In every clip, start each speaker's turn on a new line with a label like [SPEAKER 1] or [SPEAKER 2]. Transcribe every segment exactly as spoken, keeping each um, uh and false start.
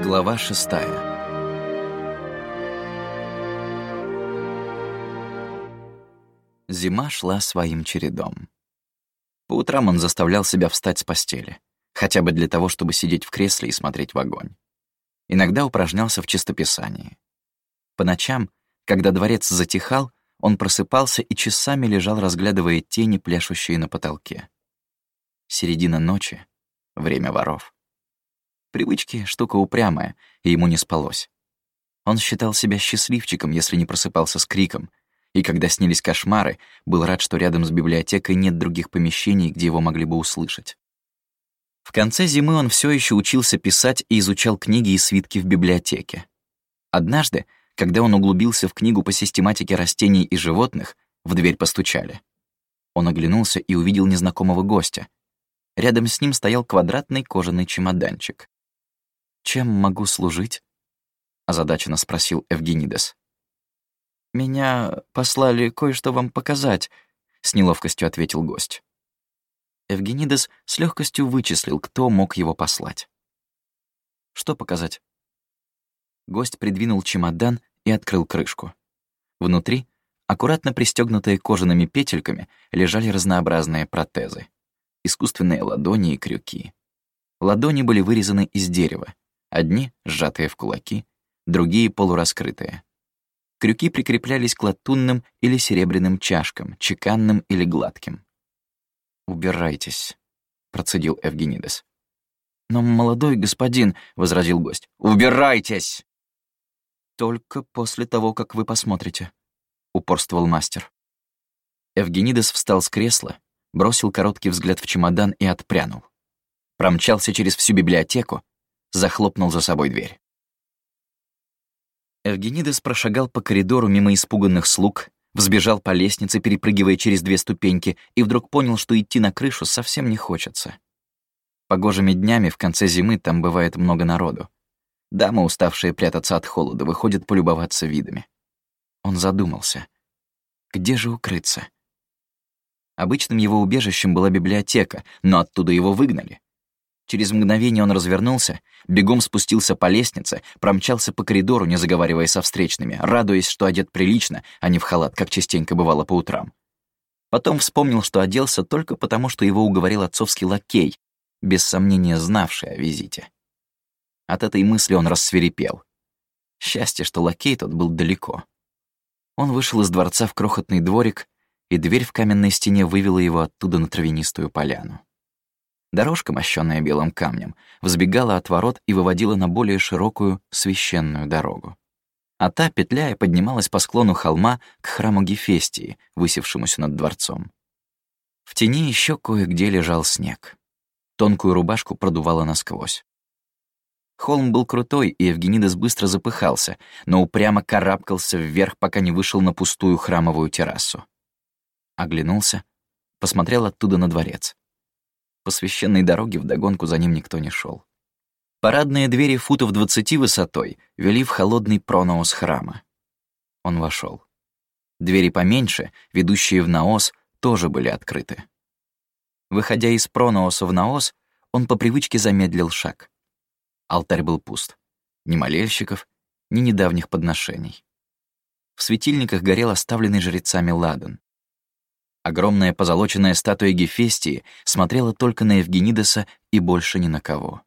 [SPEAKER 1] Глава шестая. Зима шла своим чередом. По утрам он заставлял себя встать с постели, хотя бы для того, чтобы сидеть в кресле и смотреть в огонь. Иногда упражнялся в чистописании. По ночам, когда дворец затихал, он просыпался и часами лежал, разглядывая тени, пляшущие на потолке. Середина ночи — время воров. Привычки — штука упрямая, и ему не спалось. Он считал себя счастливчиком, если не просыпался с криком, и когда снились кошмары, был рад, что рядом с библиотекой нет других помещений, где его могли бы услышать. В конце зимы он все еще учился писать и изучал книги и свитки в библиотеке. Однажды, когда он углубился в книгу по систематике растений и животных, в дверь постучали. Он оглянулся и увидел незнакомого гостя. Рядом с ним стоял квадратный кожаный чемоданчик. «Чем могу служить?» — озадаченно спросил Эвгенидес. «Меня послали кое-что вам показать», — с неловкостью ответил гость. Эвгенидес с легкостью вычислил, кто мог его послать. «Что показать?» Гость придвинул чемодан и открыл крышку. Внутри, аккуратно пристегнутые кожаными петельками, лежали разнообразные протезы. Искусственные ладони и крюки. Ладони были вырезаны из дерева, одни сжатые в кулаки, другие полураскрытые. Крюки прикреплялись к латунным или серебряным чашкам, чеканным или гладким. «Убирайтесь», — процедил Эвгенидес. «Но, молодой господин», — возразил гость, — «убирайтесь!» «Только после того, как вы посмотрите», — упорствовал мастер. Эвгенидес встал с кресла, бросил короткий взгляд в чемодан и отпрянул. Промчался через всю библиотеку, захлопнул за собой дверь. Эвгенидес прошагал по коридору мимо испуганных слуг, взбежал по лестнице, перепрыгивая через две ступеньки, и вдруг понял, что идти на крышу совсем не хочется. Погожими днями в конце зимы там бывает много народу. Дамы, уставшие прятаться от холода, выходят полюбоваться видами. Он задумался. Где же укрыться? Обычным его убежищем была библиотека, но оттуда его выгнали. Через мгновение он развернулся, бегом спустился по лестнице, промчался по коридору, не заговаривая со встречными, радуясь, что одет прилично, а не в халат, как частенько бывало по утрам. Потом вспомнил, что оделся только потому, что его уговорил отцовский лакей, без сомнения знавший о визите. От этой мысли он рассвирепел. Счастье, что лакей тот был далеко. Он вышел из дворца в крохотный дворик, и дверь в каменной стене вывела его оттуда на травянистую поляну. Дорожка, мощённая белым камнем, взбегала от ворот и выводила на более широкую священную дорогу. А та, петляя, поднималась по склону холма к храму Гефестии, высевшемуся над дворцом. В тени еще кое-где лежал снег. Тонкую рубашку продувало насквозь. Холм был крутой, и Эвгенидес быстро запыхался, но упрямо карабкался вверх, пока не вышел на пустую храмовую террасу. Оглянулся, посмотрел оттуда на дворец. По священной дороге вдогонку за ним никто не шел. Парадные двери футов двадцати высотой вели в холодный пронаос храма. Он вошел. Двери поменьше, ведущие в наос, тоже были открыты. Выходя из пронаоса в наос, он по привычке замедлил шаг. Алтарь был пуст. Ни молельщиков, ни недавних подношений. В светильниках горел оставленный жрецами ладан. Огромная позолоченная статуя Гефестии смотрела только на Эвгенидеса и больше ни на кого.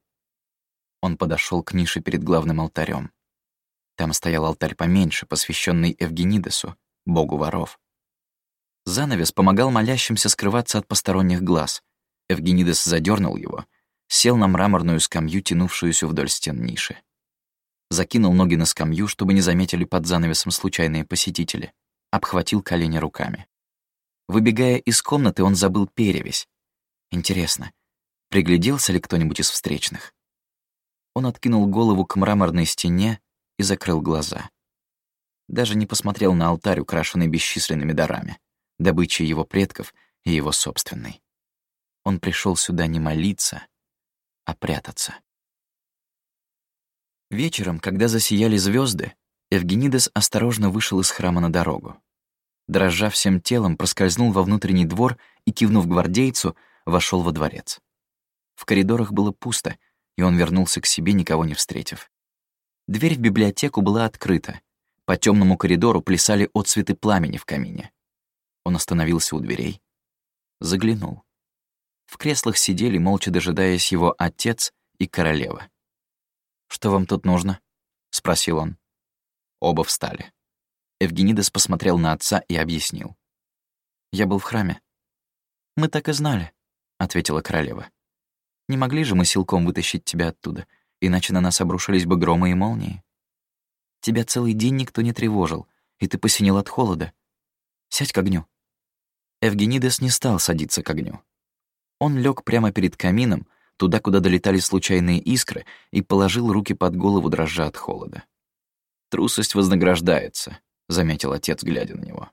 [SPEAKER 1] Он подошел к нише перед главным алтарем. Там стоял алтарь поменьше, посвященный Эвгенидесу, богу воров. Занавес помогал молящимся скрываться от посторонних глаз. Эвгенидес задернул его, сел на мраморную скамью, тянувшуюся вдоль стен ниши. Закинул ноги на скамью, чтобы не заметили под занавесом случайные посетители. Обхватил колени руками. Выбегая из комнаты, он забыл перевязь. Интересно, пригляделся ли кто-нибудь из встречных? Он откинул голову к мраморной стене и закрыл глаза. Даже не посмотрел на алтарь, украшенный бесчисленными дарами, добычей его предков и его собственной. Он пришел сюда не молиться, а прятаться. Вечером, когда засияли звезды, Эвгенидес осторожно вышел из храма на дорогу. Дрожа всем телом, проскользнул во внутренний двор и, кивнув гвардейцу, вошел во дворец. В коридорах было пусто, и он вернулся к себе, никого не встретив. Дверь в библиотеку была открыта. По темному коридору плясали отцветы пламени в камине. Он остановился у дверей. Заглянул. В креслах сидели, молча дожидаясь его отец и королева. «Что вам тут нужно?» — спросил он. Оба встали. Евгенидес посмотрел на отца и объяснил. «Я был в храме». «Мы так и знали», — ответила королева. «Не могли же мы силком вытащить тебя оттуда, иначе на нас обрушились бы громы и молнии. Тебя целый день никто не тревожил, и ты посинел от холода. Сядь к огню». Евгенидес не стал садиться к огню. Он лег прямо перед камином, туда, куда долетали случайные искры, и положил руки под голову, дрожа от холода. «Трусость вознаграждается», — заметил отец, глядя на него.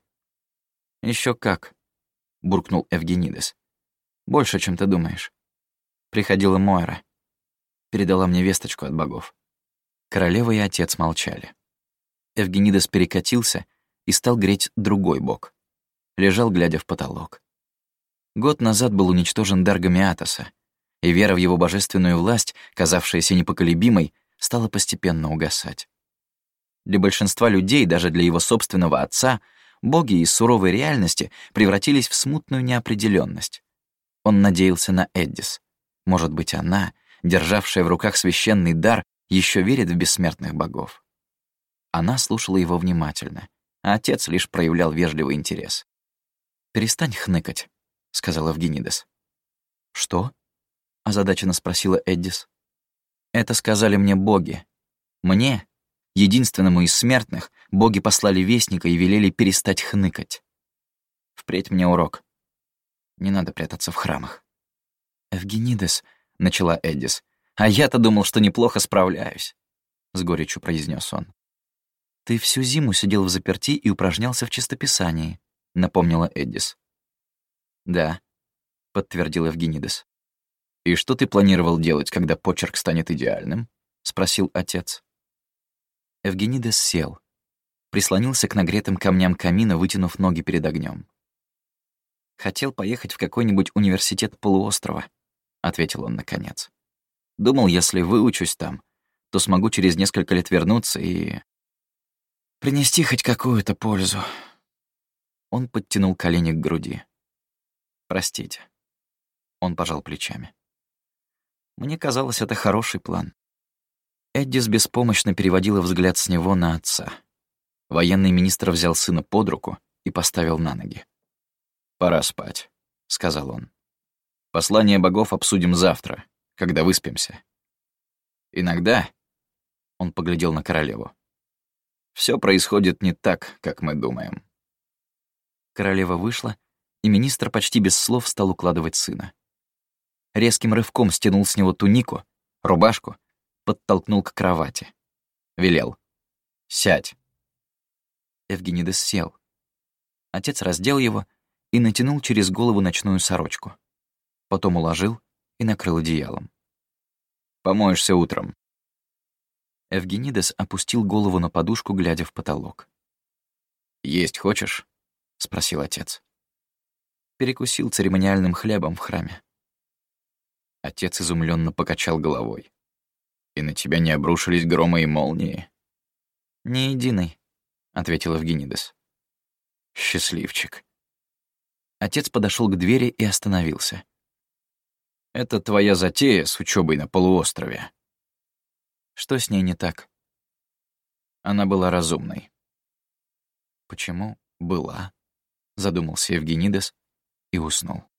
[SPEAKER 1] Еще как», — буркнул Евгенидес. «Больше, чем ты думаешь. Приходила Мойра. Передала мне весточку от богов». Королева и отец молчали. Евгенидес перекатился и стал греть другой бок. Лежал, глядя в потолок. Год назад был уничтожен дар Гомеатоса, и вера в его божественную власть, казавшаяся непоколебимой, стала постепенно угасать. Для большинства людей, даже для его собственного отца, боги из суровой реальности превратились в смутную неопределенность. Он надеялся на Эддис. Может быть, она, державшая в руках священный дар, еще верит в бессмертных богов. Она слушала его внимательно, а отец лишь проявлял вежливый интерес. «Перестань хныкать», — сказал Евгенидес. «Что?» — озадаченно спросила Эддис. «Это сказали мне боги. Мне, единственному из смертных, боги послали вестника и велели перестать хныкать. Впредь мне урок. Не надо прятаться в храмах». «Евгенидес», — начала Эддис, «а я-то думал, что неплохо справляюсь», — с горечью произнес он. «Ты всю зиму сидел взаперти и упражнялся в чистописании», — напомнила Эддис. «Да», — подтвердил Евгенидес. «И что ты планировал делать, когда почерк станет идеальным?» — спросил отец. Евгенидес сел, прислонился к нагретым камням камина, вытянув ноги перед огнем. «Хотел поехать в какой-нибудь университет полуострова», — ответил он наконец. «Думал, если выучусь там, то смогу через несколько лет вернуться и принести хоть какую-то пользу». Он подтянул колени к груди. «Простите». Он пожал плечами. «Мне казалось, это хороший план». Эддис беспомощно переводила взгляд с него на отца. Военный министр взял сына под руку и поставил на ноги. «Пора спать», — сказал он. «Послание богов обсудим завтра, когда выспимся. Иногда...» — он поглядел на королеву. «Все происходит не так, как мы думаем». Королева вышла, и министр почти без слов стал укладывать сына. Резким рывком стянул с него тунику, рубашку, подтолкнул к кровати. Велел. «Сядь». Евгенидес сел. Отец раздел его и натянул через голову ночную сорочку. Потом уложил и накрыл одеялом. «Помоешься утром». Евгенидес опустил голову на подушку, глядя в потолок. «Есть хочешь?» — спросил отец. Перекусил церемониальным хлебом в храме. Отец изумленно покачал головой. «И на тебя не обрушились громы и молнии?» «Ни единой», — ответил Евгенидес. «Счастливчик». Отец подошел к двери и остановился. «Это твоя затея с учебой на полуострове». «Что с ней не так?» Она была разумной. «Почему была?» — задумался Евгенидес и уснул.